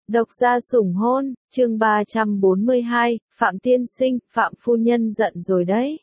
Độc gia sủng hôn, chương 342, Phạm Tiên Sinh, Phạm Phu Nhân giận rồi đấy.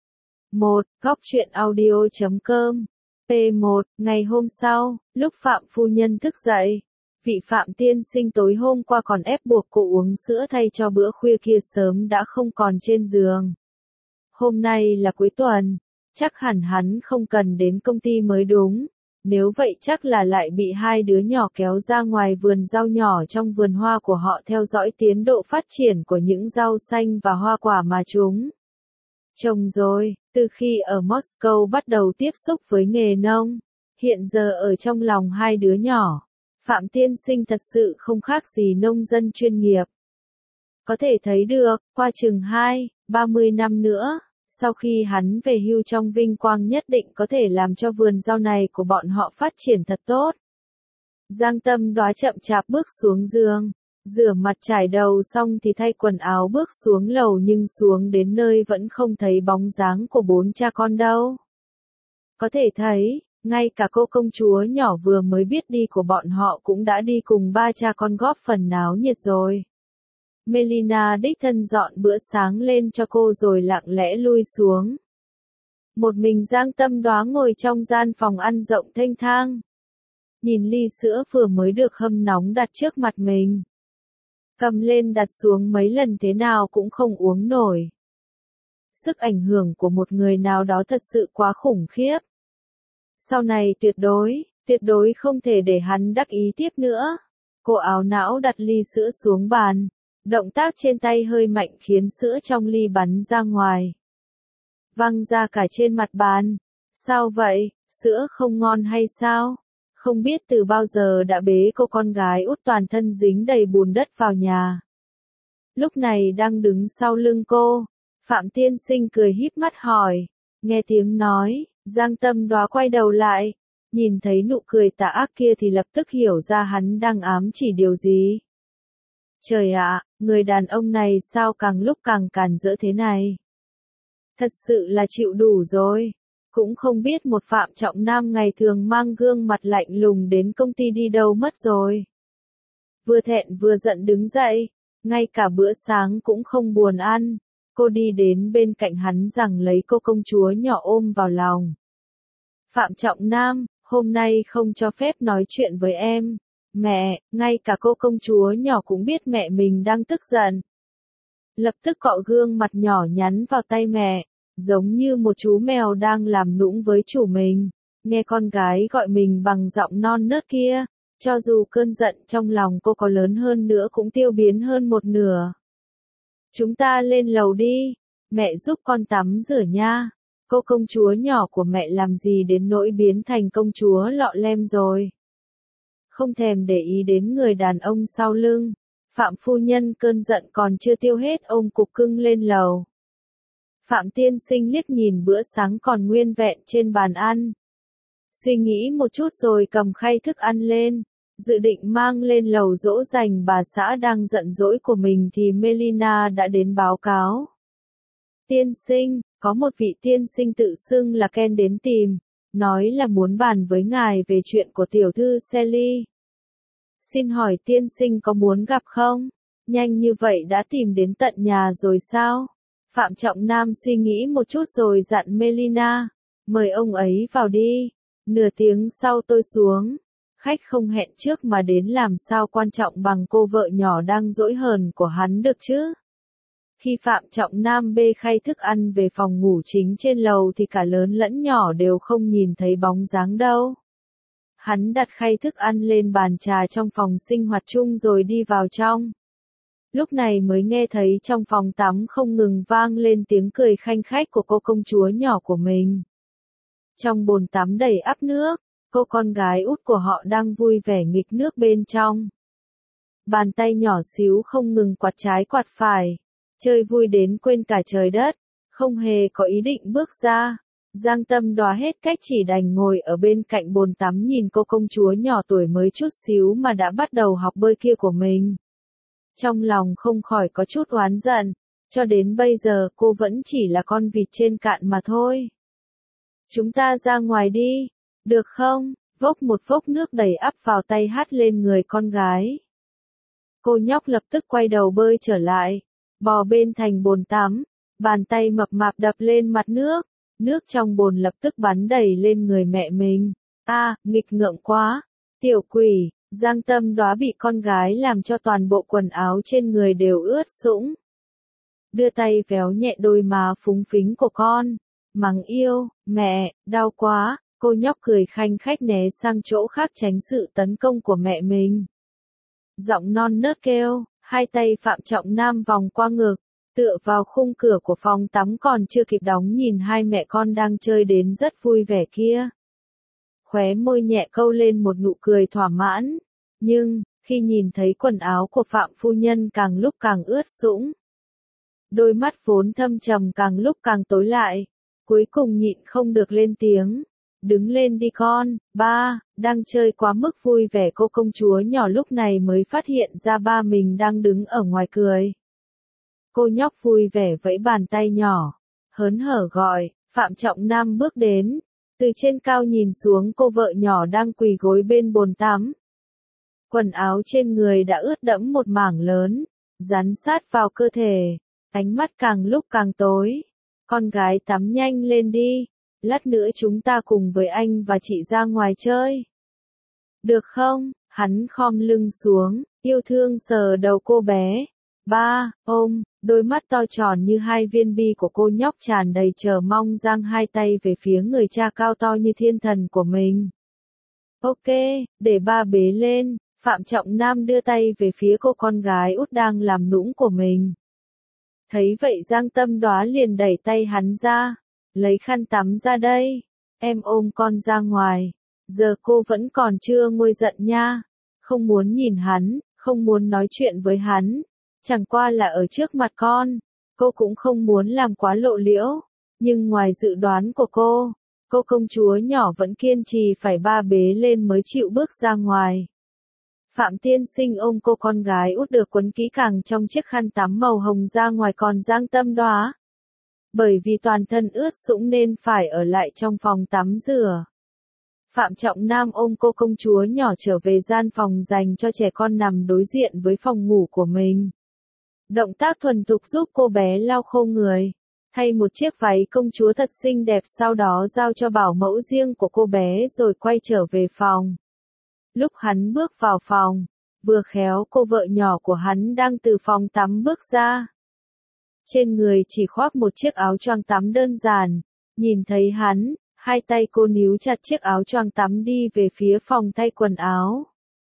1. Góc truyện audio.com P1. Ngày hôm sau, lúc Phạm Phu Nhân thức dậy, vị Phạm Tiên Sinh tối hôm qua còn ép buộc cô uống sữa thay cho bữa khuya kia sớm đã không còn trên giường. Hôm nay là cuối tuần, chắc hẳn hắn không cần đến công ty mới đúng. Nếu vậy chắc là lại bị hai đứa nhỏ kéo ra ngoài vườn rau nhỏ trong vườn hoa của họ theo dõi tiến độ phát triển của những rau xanh và hoa quả mà chúng trồng rồi. Từ khi ở Moscow bắt đầu tiếp xúc với nghề nông, hiện giờ ở trong lòng hai đứa nhỏ, Phạm Tiên Sinh thật sự không khác gì nông dân chuyên nghiệp. Có thể thấy được, qua chừng 30 năm nữa, sau khi hắn về hưu trong vinh quang nhất định có thể làm cho vườn rau này của bọn họ phát triển thật tốt. Giang Tâm Đoá chậm chạp bước xuống giường, rửa mặt trải đầu xong thì thay quần áo bước xuống lầu, nhưng xuống đến nơi vẫn không thấy bóng dáng của bốn cha con đâu. Có thể thấy, ngay cả cô công chúa nhỏ vừa mới biết đi của bọn họ cũng đã đi cùng ba cha con góp phần náo nhiệt rồi. Melina đích thân dọn bữa sáng lên cho cô rồi lặng lẽ lui xuống. Một mình Giang Tâm Đoá ngồi trong gian phòng ăn rộng thênh thang. Nhìn ly sữa vừa mới được hâm nóng đặt trước mặt mình. Cầm lên đặt xuống mấy lần thế nào cũng không uống nổi. Sức ảnh hưởng của một người nào đó thật sự quá khủng khiếp. Sau này tuyệt đối không thể để hắn đắc ý tiếp nữa. Cô ảo não đặt ly sữa xuống bàn. Động tác trên tay hơi mạnh khiến sữa trong ly bắn ra ngoài. Văng ra cả trên mặt bàn. Sao vậy, sữa không ngon hay sao? Không biết từ bao giờ đã bế cô con gái út toàn thân dính đầy bùn đất vào nhà. Lúc này đang đứng sau lưng cô, Phạm Tiên Sinh cười híp mắt hỏi. Nghe tiếng nói, Giang Tâm Đoá quay đầu lại, nhìn thấy nụ cười tà ác kia thì lập tức hiểu ra hắn đang ám chỉ điều gì. Trời ạ, người đàn ông này sao càng lúc càng càn rỡ thế này? Thật sự là chịu đủ rồi. Cũng không biết một Phạm Trọng Nam ngày thường mang gương mặt lạnh lùng đến công ty đi đâu mất rồi. Vừa thẹn vừa giận đứng dậy, ngay cả bữa sáng cũng không buồn ăn. Cô đi đến bên cạnh hắn giằng lấy cô công chúa nhỏ ôm vào lòng. Phạm Trọng Nam, hôm nay không cho phép nói chuyện với em. Mẹ, ngay cả cô công chúa nhỏ cũng biết mẹ mình đang tức giận. Lập tức cọ gương mặt nhỏ nhắn vào tay mẹ, giống như một chú mèo đang làm nũng với chủ mình. Nghe con gái gọi mình bằng giọng non nớt kia, cho dù cơn giận trong lòng cô có lớn hơn nữa cũng tiêu biến hơn một nửa. Chúng ta lên lầu đi, mẹ giúp con tắm rửa nha. Cô công chúa nhỏ của mẹ làm gì đến nỗi biến thành công chúa lọ lem rồi. Không thèm để ý đến người đàn ông sau lưng, Phạm Phu Nhân cơn giận còn chưa tiêu hết ôm cục cưng lên lầu. Phạm Tiên Sinh liếc nhìn bữa sáng còn nguyên vẹn trên bàn ăn. Suy nghĩ một chút rồi cầm khay thức ăn lên, dự định mang lên lầu dỗ dành bà xã đang giận dỗi của mình thì Melina đã đến báo cáo. Tiên Sinh, có một vị tiên sinh tự xưng là Ken đến tìm, nói là muốn bàn với ngài về chuyện của tiểu thư Sally. Xin hỏi tiên sinh có muốn gặp không? Nhanh như vậy đã tìm đến tận nhà rồi sao? Phạm Trọng Nam suy nghĩ một chút rồi dặn Melina, mời ông ấy vào đi. Nửa tiếng sau tôi xuống. Khách không hẹn trước mà đến làm sao quan trọng bằng cô vợ nhỏ đang dỗi hờn của hắn được chứ? Khi Phạm Trọng Nam bê khay thức ăn về phòng ngủ chính trên lầu thì cả lớn lẫn nhỏ đều không nhìn thấy bóng dáng đâu. Hắn đặt khay thức ăn lên bàn trà trong phòng sinh hoạt chung rồi đi vào trong. Lúc này mới nghe thấy trong phòng tắm không ngừng vang lên tiếng cười khanh khách của cô công chúa nhỏ của mình. Trong bồn tắm đầy ắp nước, cô con gái út của họ đang vui vẻ nghịch nước bên trong. Bàn tay nhỏ xíu không ngừng quạt trái quạt phải, chơi vui đến quên cả trời đất, không hề có ý định bước ra. Giang Tâm Đoá hết cách chỉ đành ngồi ở bên cạnh bồn tắm nhìn cô công chúa nhỏ tuổi mới chút xíu mà đã bắt đầu học bơi kia của mình. Trong lòng không khỏi có chút oán giận, cho đến bây giờ cô vẫn chỉ là con vịt trên cạn mà thôi. Chúng ta ra ngoài đi, được không? Vốc một vốc nước đầy ắp vào tay hắt lên người con gái. Cô nhóc lập tức quay đầu bơi trở lại, bò bên thành bồn tắm, bàn tay mập mạp đập lên mặt nước, nước trong bồn lập tức bắn đầy lên người mẹ mình. Nghịch ngợm quá, tiểu quỷ. Giang Tâm Đóa bị con gái làm cho toàn bộ quần áo trên người đều ướt sũng. Đưa tay véo nhẹ đôi má phúng phính của con, mắng yêu, mẹ, đau quá, cô nhóc cười khanh khách né sang chỗ khác tránh sự tấn công của mẹ mình. Giọng non nớt kêu, hai tay Phạm Trọng Nam vòng qua ngực, tựa vào khung cửa của phòng tắm còn chưa kịp đóng nhìn hai mẹ con đang chơi đến rất vui vẻ kia. Khóe môi nhẹ câu lên một nụ cười thỏa mãn, nhưng, khi nhìn thấy quần áo của Phạm phu nhân càng lúc càng ướt sũng. Đôi mắt vốn thâm trầm càng lúc càng tối lại, cuối cùng nhịn không được lên tiếng. Đứng lên đi con, ba, đang chơi quá mức vui vẻ cô công chúa nhỏ lúc này mới phát hiện ra ba mình đang đứng ở ngoài cười. Cô nhóc vui vẻ vẫy bàn tay nhỏ, hớn hở gọi, Phạm Trọng Nam bước đến, từ trên cao nhìn xuống cô vợ nhỏ đang quỳ gối bên bồn tắm. Quần áo trên người đã ướt đẫm một mảng lớn, dán sát vào cơ thể, ánh mắt càng lúc càng tối. Con gái tắm nhanh lên đi, lát nữa chúng ta cùng với anh và chị ra ngoài chơi. Được không? Hắn khom lưng xuống, yêu thương sờ đầu cô bé. Ba, ôm, đôi mắt to tròn như hai viên bi của cô nhóc tràn đầy chờ mong giang hai tay về phía người cha cao to như thiên thần của mình. Ok, để ba bế lên. Phạm Trọng Nam đưa tay về phía cô con gái út đang làm nũng của mình. Thấy vậy Giang Tâm Đóa liền đẩy tay hắn ra, lấy khăn tắm ra đây, em ôm con ra ngoài, giờ cô vẫn còn chưa nguôi giận nha, không muốn nhìn hắn, không muốn nói chuyện với hắn, chẳng qua là ở trước mặt con, cô cũng không muốn làm quá lộ liễu, nhưng ngoài dự đoán của cô công chúa nhỏ vẫn kiên trì phải ba bế lên mới chịu bước ra ngoài. Phạm tiên sinh ôm cô con gái út được quấn kỹ càng trong chiếc khăn tắm màu hồng ra ngoài còn Giang Tâm Đóa. Bởi vì toàn thân ướt sũng nên phải ở lại trong phòng tắm rửa. Phạm Trọng Nam ôm cô công chúa nhỏ trở về gian phòng dành cho trẻ con nằm đối diện với phòng ngủ của mình. Động tác thuần thục giúp cô bé lau khô người, thay một chiếc váy công chúa thật xinh đẹp sau đó giao cho bảo mẫu riêng của cô bé rồi quay trở về phòng. Lúc hắn bước vào phòng, vừa khéo cô vợ nhỏ của hắn đang từ phòng tắm bước ra. Trên người chỉ khoác một chiếc áo choàng tắm đơn giản, nhìn thấy hắn, hai tay cô níu chặt chiếc áo choàng tắm đi về phía phòng thay quần áo.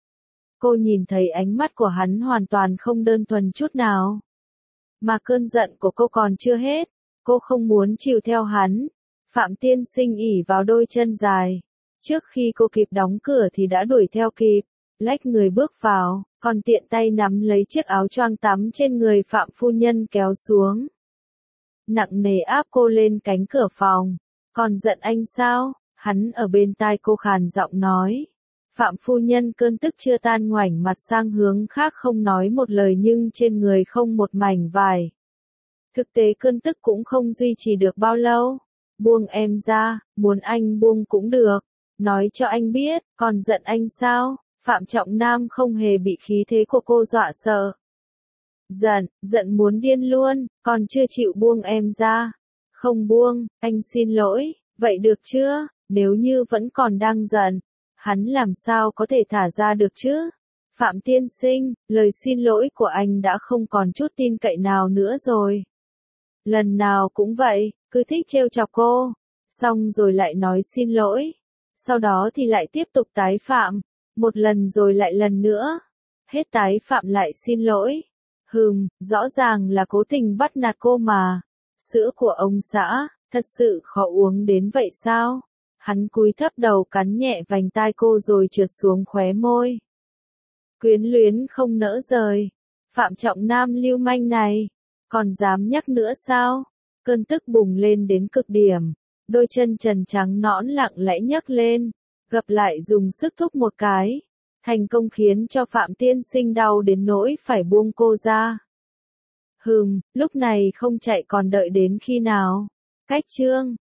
Cô nhìn thấy ánh mắt của hắn hoàn toàn không đơn thuần chút nào. Mà cơn giận của cô còn chưa hết, cô không muốn chịu theo hắn. Phạm tiên sinh ỉ vào đôi chân dài. Trước khi cô kịp đóng cửa thì đã đuổi theo kịp, lách người bước vào, còn tiện tay nắm lấy chiếc áo choàng tắm trên người Phạm phu nhân kéo xuống. Nặng nề áp cô lên cánh cửa phòng. Còn giận anh sao? Hắn ở bên tai cô khàn giọng nói. Phạm phu nhân cơn tức chưa tan ngoảnh mặt sang hướng khác không nói một lời nhưng trên người không một mảnh vải. Thực tế cơn tức cũng không duy trì được bao lâu. Buông em ra, muốn anh buông cũng được. Nói cho anh biết, còn giận anh sao? Phạm Trọng Nam không hề bị khí thế của cô dọa sợ. Giận muốn điên luôn, còn chưa chịu buông em ra. Không buông, anh xin lỗi, vậy được chưa? Nếu như vẫn còn đang giận, hắn làm sao có thể thả ra được chứ? Phạm tiên sinh, lời xin lỗi của anh đã không còn chút tin cậy nào nữa rồi. Lần nào cũng vậy, cứ thích trêu chọc cô, xong rồi lại nói xin lỗi. Sau đó thì lại tiếp tục tái phạm, một lần rồi lại lần nữa. Hết tái phạm lại xin lỗi. Rõ ràng là cố tình bắt nạt cô mà. Sữa của ông xã, thật sự khó uống đến vậy sao? Hắn cúi thấp đầu cắn nhẹ vành tai cô rồi trượt xuống khóe môi. Quyến luyến không nỡ rời. Phạm Trọng Nam lưu manh này, còn dám nhắc nữa sao? Cơn tức bùng lên đến cực điểm. Đôi chân trần trắng nõn lặng lẽ nhấc lên, gập lại dùng sức thúc một cái, thành công khiến cho Phạm tiên sinh đau đến nỗi phải buông cô ra. Lúc này không chạy còn đợi đến khi nào? Cách chương